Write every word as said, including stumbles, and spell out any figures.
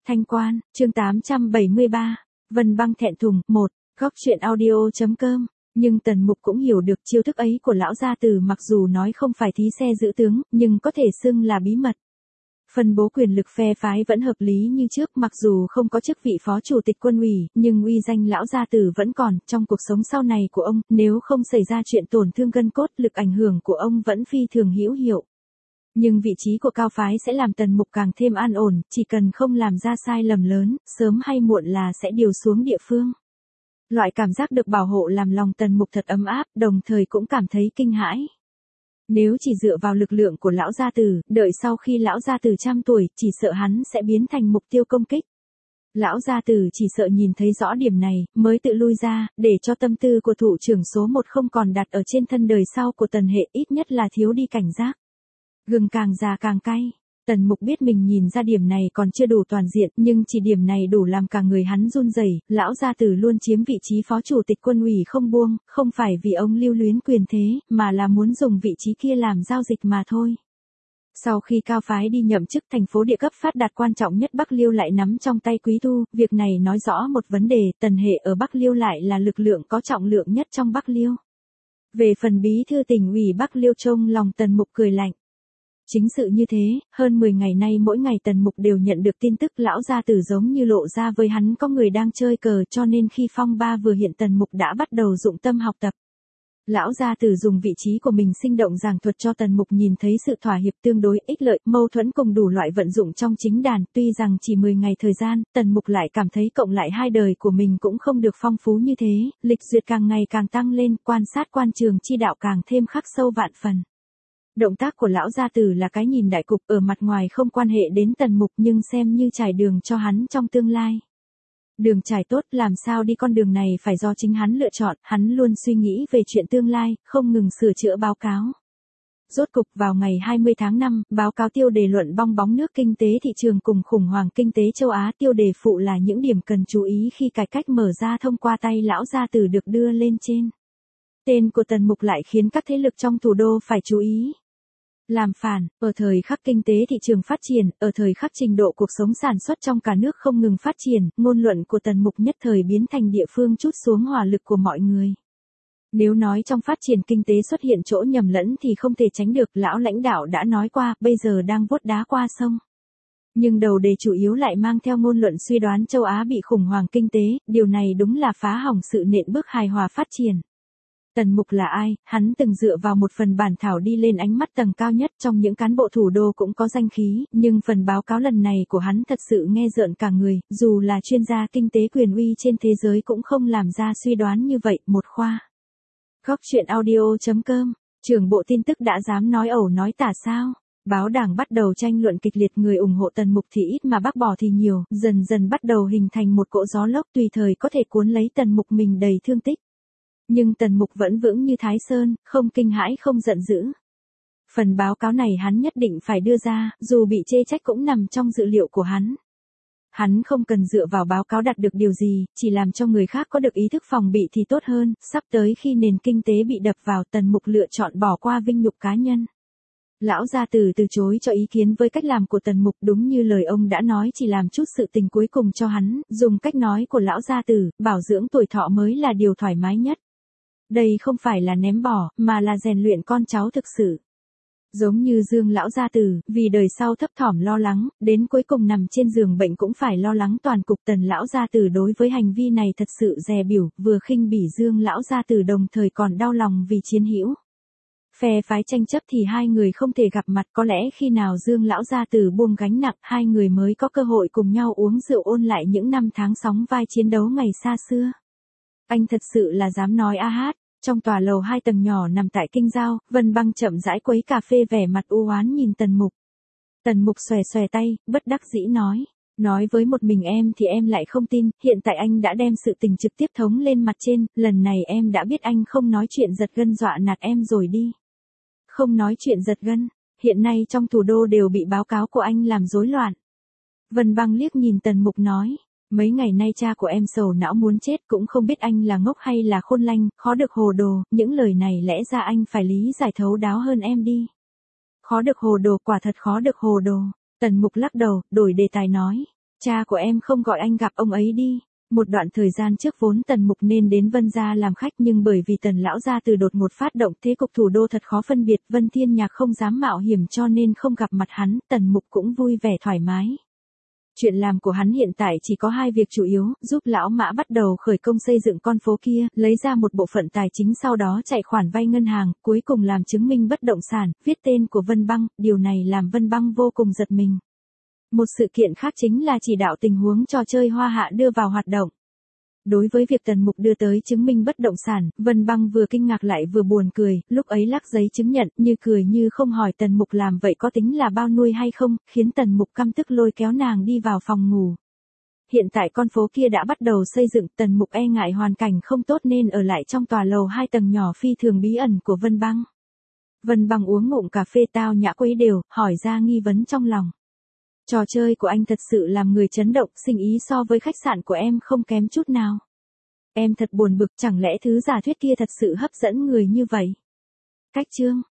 Thanh Quan, chương tám trăm bảy mươi ba, Vân Băng thẹn thùng, một, góc truyện audio.com. Nhưng Tần Mục cũng hiểu được chiêu thức ấy của lão gia tử, mặc dù nói không phải thí xe giữ tướng, nhưng có thể xưng là bí mật. Phân bố quyền lực phe phái vẫn hợp lý như trước, mặc dù không có chức vị phó chủ tịch quân ủy, nhưng uy danh lão gia tử vẫn còn. Trong cuộc sống sau này của ông, nếu không xảy ra chuyện tổn thương gân cốt, lực ảnh hưởng của ông vẫn phi thường hữu hiệu. Nhưng vị trí của cao phái sẽ làm Tần Mục càng thêm an ổn, chỉ cần không làm ra sai lầm lớn, sớm hay muộn là sẽ điều xuống địa phương. Loại cảm giác được bảo hộ làm lòng Tần Mục thật ấm áp, đồng thời cũng cảm thấy kinh hãi. Nếu chỉ dựa vào lực lượng của lão gia tử, đợi sau khi lão gia tử trăm tuổi, chỉ sợ hắn sẽ biến thành mục tiêu công kích. Lão gia tử chỉ sợ nhìn thấy rõ điểm này, mới tự lui ra, để cho tâm tư của thủ trưởng số một không còn đặt ở trên thân đời sau của Tần hệ, ít nhất là thiếu đi cảnh giác. Gừng càng già càng cay. Tần Mục biết mình nhìn ra điểm này còn chưa đủ toàn diện, nhưng chỉ điểm này đủ làm cả người hắn run rẩy. Lão gia tử luôn chiếm vị trí phó chủ tịch quân ủy không buông, không phải vì ông lưu luyến quyền thế, mà là muốn dùng vị trí kia làm giao dịch mà thôi. Sau khi cao phái đi nhậm chức, thành phố địa cấp phát đạt quan trọng nhất Bắc Liêu lại nắm trong tay Quý Thu, việc này nói rõ một vấn đề, Tần hệ ở Bắc Liêu lại là lực lượng có trọng lượng nhất trong Bắc Liêu. Về phần bí thư tỉnh ủy Bắc Liêu, trông lòng Tần Mục cười lạnh. Chính sự như thế, hơn mười ngày nay mỗi ngày Tần Mục đều nhận được tin tức lão gia tử giống như lộ ra với hắn có người đang chơi cờ, cho nên khi phong ba vừa hiện Tần Mục đã bắt đầu dụng tâm học tập. Lão gia tử dùng vị trí của mình sinh động giảng thuật cho Tần Mục nhìn thấy sự thỏa hiệp tương đối ích lợi, mâu thuẫn cùng đủ loại vận dụng trong chính đàn, tuy rằng chỉ mười ngày thời gian, Tần Mục lại cảm thấy cộng lại hai đời của mình cũng không được phong phú như thế, lịch duyệt càng ngày càng tăng lên, quan sát quan trường chi đạo càng thêm khắc sâu vạn phần. Động tác của lão gia tử là cái nhìn đại cục, ở mặt ngoài không quan hệ đến Tần Mục nhưng xem như trải đường cho hắn trong tương lai. Đường trải tốt, làm sao đi con đường này phải do chính hắn lựa chọn, hắn luôn suy nghĩ về chuyện tương lai, không ngừng sửa chữa báo cáo. Rốt cục vào ngày hai mươi tháng năm, báo cáo tiêu đề luận bong bóng nước kinh tế thị trường cùng khủng hoảng kinh tế châu Á, tiêu đề phụ là những điểm cần chú ý khi cải cách mở ra thông qua tay lão gia tử được đưa lên trên. Tên của Tần Mục lại khiến các thế lực trong thủ đô phải chú ý. Làm phản, ở thời khắc kinh tế thị trường phát triển, ở thời khắc trình độ cuộc sống sản xuất trong cả nước không ngừng phát triển, ngôn luận của Tần Mục nhất thời biến thành địa phương trút xuống hỏa lực của mọi người. Nếu nói trong phát triển kinh tế xuất hiện chỗ nhầm lẫn thì không thể tránh được, lão lãnh đạo đã nói qua, bây giờ đang vuốt đá qua sông. Nhưng đầu đề chủ yếu lại mang theo ngôn luận suy đoán châu Á bị khủng hoảng kinh tế, điều này đúng là phá hỏng sự nện bước hài hòa phát triển. Tần Mục là ai? Hắn từng dựa vào một phần bản thảo đi lên ánh mắt tầng cao nhất trong những cán bộ thủ đô cũng có danh khí, nhưng phần báo cáo lần này của hắn thật sự nghe rợn cả người, dù là chuyên gia kinh tế quyền uy trên thế giới cũng không làm ra suy đoán như vậy, một khoa. Góc truyện audio.com, trưởng bộ tin tức đã dám nói ẩu nói tả sao? Báo đảng bắt đầu tranh luận kịch liệt, người ủng hộ Tần Mục thì ít mà bác bỏ thì nhiều, dần dần bắt đầu hình thành một cỗ gió lốc tùy thời có thể cuốn lấy Tần Mục mình đầy thương tích. Nhưng Tần Mục vẫn vững như Thái Sơn, không kinh hãi không giận dữ. Phần báo cáo này hắn nhất định phải đưa ra, dù bị chê trách cũng nằm trong dự liệu của hắn. Hắn không cần dựa vào báo cáo đạt được điều gì, chỉ làm cho người khác có được ý thức phòng bị thì tốt hơn. Sắp tới khi nền kinh tế bị đập vào, Tần Mục lựa chọn bỏ qua vinh nhục cá nhân. Lão gia tử từ chối cho ý kiến với cách làm của Tần Mục, đúng như lời ông đã nói, chỉ làm chút sự tình cuối cùng cho hắn, dùng cách nói của lão gia tử, bảo dưỡng tuổi thọ mới là điều thoải mái nhất. Đây không phải là ném bỏ, mà là rèn luyện con cháu thực sự. Giống như Dương lão gia tử, vì đời sau thấp thỏm lo lắng, đến cuối cùng nằm trên giường bệnh cũng phải lo lắng toàn cục. Tần lão gia tử đối với hành vi này thật sự dè bỉu, vừa khinh bỉ Dương lão gia tử đồng thời còn đau lòng vì chiến hữu. Phe phái tranh chấp thì hai người không thể gặp mặt, có lẽ khi nào Dương lão gia tử buông gánh nặng, hai người mới có cơ hội cùng nhau uống rượu ôn lại những năm tháng sóng vai chiến đấu ngày xa xưa. Anh thật sự là dám nói a hát. Trong tòa lầu hai tầng nhỏ nằm tại Kinh Giao, Vân Băng chậm rãi quấy cà phê vẻ mặt u oán nhìn Tần Mục. Tần Mục xòe xòe tay, bất đắc dĩ nói. Nói với một mình em thì em lại không tin, hiện tại anh đã đem sự tình trực tiếp thống lên mặt trên, lần này em đã biết anh không nói chuyện giật gân dọa nạt em rồi đi. Không nói chuyện giật gân, hiện nay trong thủ đô đều bị báo cáo của anh làm rối loạn. Vân Băng liếc nhìn Tần Mục nói. Mấy ngày nay cha của em sầu não muốn chết, cũng không biết anh là ngốc hay là khôn lanh, khó được hồ đồ, những lời này lẽ ra anh phải lý giải thấu đáo hơn em đi. Khó được hồ đồ, quả thật khó được hồ đồ. Tần Mục lắc đầu, đổi đề tài nói. Cha của em không gọi anh gặp ông ấy đi. Một đoạn thời gian trước vốn Tần Mục nên đến Vân gia làm khách, nhưng bởi vì Tần lão gia từ đột ngột phát động thế cục thủ đô thật khó phân biệt, Vân Thiên Nhạc không dám mạo hiểm cho nên không gặp mặt hắn, Tần Mục cũng vui vẻ thoải mái. Chuyện làm của hắn hiện tại chỉ có hai việc chủ yếu, giúp lão Mã bắt đầu khởi công xây dựng con phố kia, lấy ra một bộ phận tài chính sau đó chạy khoản vay ngân hàng, cuối cùng làm chứng minh bất động sản, viết tên của Vân Băng, điều này làm Vân Băng vô cùng giật mình. Một sự kiện khác chính là chỉ đạo tình huống trò chơi Hoa Hạ đưa vào hoạt động. Đối với việc Tần Mục đưa tới chứng minh bất động sản, Vân Băng vừa kinh ngạc lại vừa buồn cười, lúc ấy lắc giấy chứng nhận, như cười như không hỏi Tần Mục làm vậy có tính là bao nuôi hay không, khiến Tần Mục căm tức lôi kéo nàng đi vào phòng ngủ. Hiện tại con phố kia đã bắt đầu xây dựng, Tần Mục e ngại hoàn cảnh không tốt nên ở lại trong tòa lầu hai tầng nhỏ phi thường bí ẩn của Vân Băng. Vân Băng uống ngụm cà phê tao nhã quấy đều, hỏi ra nghi vấn trong lòng. Trò chơi của anh thật sự làm người chấn động, sinh ý so với khách sạn của em không kém chút nào. Em thật buồn bực, chẳng lẽ thứ giả thuyết kia thật sự hấp dẫn người như vậy? Cách chương